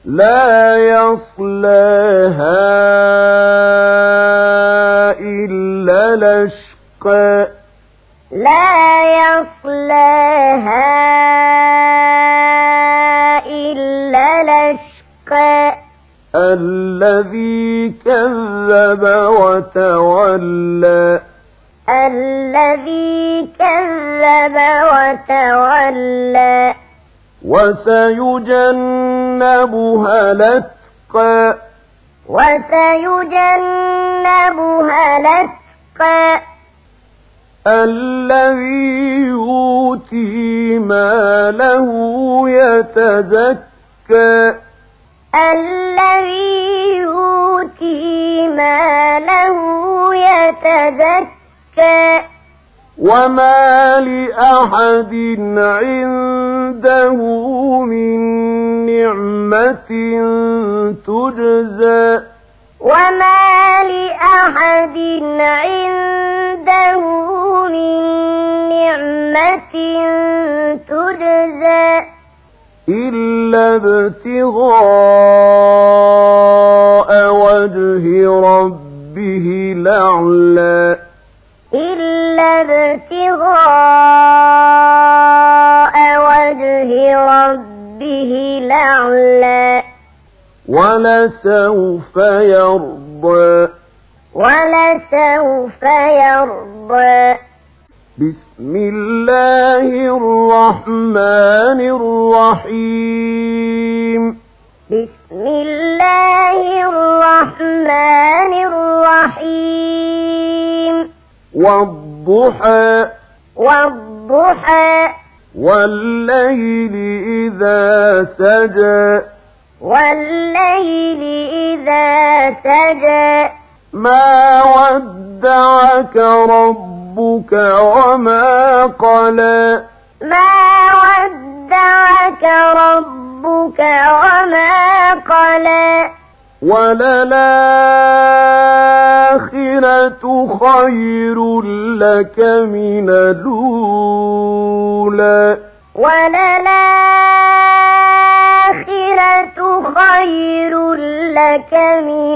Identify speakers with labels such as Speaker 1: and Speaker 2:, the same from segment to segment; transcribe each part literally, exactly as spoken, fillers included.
Speaker 1: لا يصلاها إلا الأشقى
Speaker 2: لا يصلاها إلا الأشقى
Speaker 1: الذي كذب وتولى
Speaker 2: الذي كذب وتولى
Speaker 1: وسيجنبها الأتقى
Speaker 2: وسيجنبها الأتقى
Speaker 1: الذي يؤتي ماله يتزكى
Speaker 2: الذي يؤتي ماله يتزكى
Speaker 1: وما لأحد عنده من نعمة تجزى
Speaker 2: وما لأحد عنده من نعمة تجزى
Speaker 1: إلا ابتغاء وجه ربه الأعلى
Speaker 2: إلا ابتغاء وجه ربه الأعلى
Speaker 1: ولسوف يرضى
Speaker 2: ولسوف يرضى
Speaker 1: بسم الله الرحمن الرحيم
Speaker 2: بسم الله الرحمن الرحيم
Speaker 1: والضحى
Speaker 2: والضحى
Speaker 1: والليل إذا سجى
Speaker 2: والليل إذا سجى
Speaker 1: ما ودعك ربك وما قلى
Speaker 2: ما ودعك ربك وما قلى
Speaker 1: وللآخرة خير لك من الأولى
Speaker 2: وللآخرة خير لك من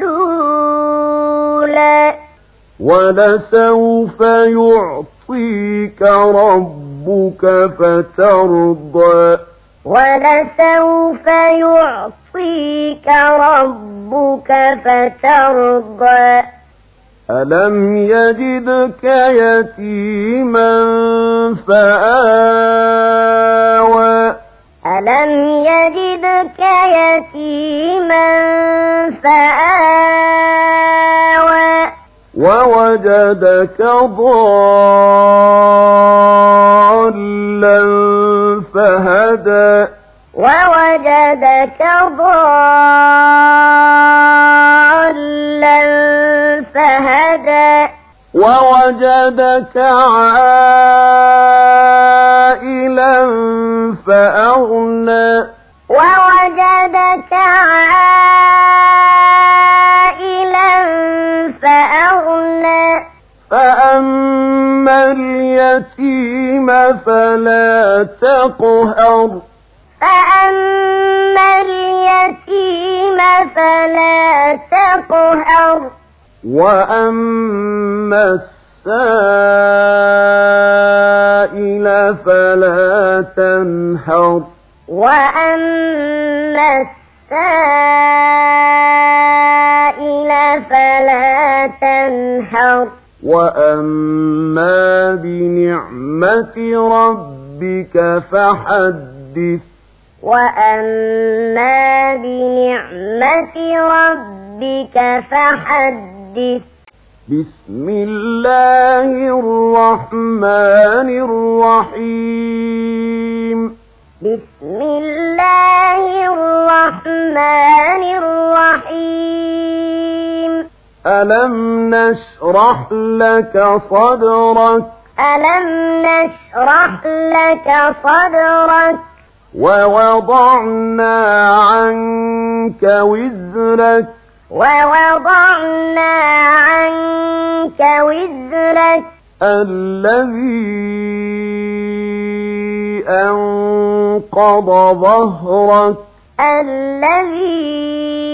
Speaker 2: الأولى
Speaker 1: ولسوف يعطيك ربك فترضى
Speaker 2: ولسوف يعطيك ربك فترضى
Speaker 1: ألم يجدك يتيما فآوى
Speaker 2: ألم يجدك يتيما فآوى
Speaker 1: ووجدك ضالا فهدى
Speaker 2: ووجدك ضالا فهدى
Speaker 1: ووجدك عائلا فأغنى
Speaker 2: ووجدك عائلا فأغنى
Speaker 1: فأما اليتيم فلا تقهر
Speaker 2: فأما اليتيم فلا تقهر
Speaker 1: وأما السائل فلا تنهر
Speaker 2: وأما السائل فلا تنهر
Speaker 1: وأما بنعمة ربك فحدث
Speaker 2: وأما بنعمة ربك فحدث
Speaker 1: بسم الله الرحمن الرحيم
Speaker 2: بسم الله الرحمن الرحيم
Speaker 1: ألم نشرح لك صدرك
Speaker 2: ألم نشرح لك صدرك
Speaker 1: ووضعنا عنك وزرك
Speaker 2: ووضعنا عنك وزرك
Speaker 1: الذي أنقض ظهرك
Speaker 2: الذي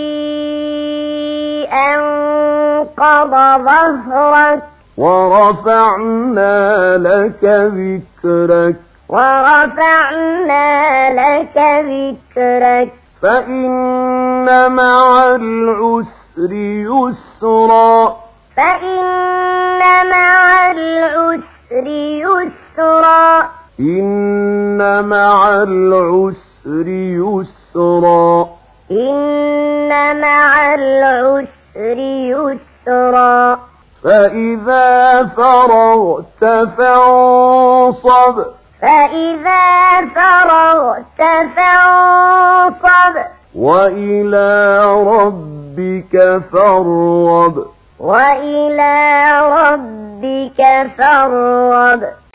Speaker 2: أنقض ظهرك
Speaker 1: ورفعنا لك ذكرك
Speaker 2: ورفعنا لك ذكرك
Speaker 1: فإن مع العسر يسرا
Speaker 2: فإن مع العسر يسرا
Speaker 1: إن مع العسر يسرا
Speaker 2: إن مع العسر يسرا
Speaker 1: فإذا فرغت فانصب
Speaker 2: فإذا فرغت فانصب
Speaker 1: وإلى ربك فارغب
Speaker 2: وإلى ربك فارغب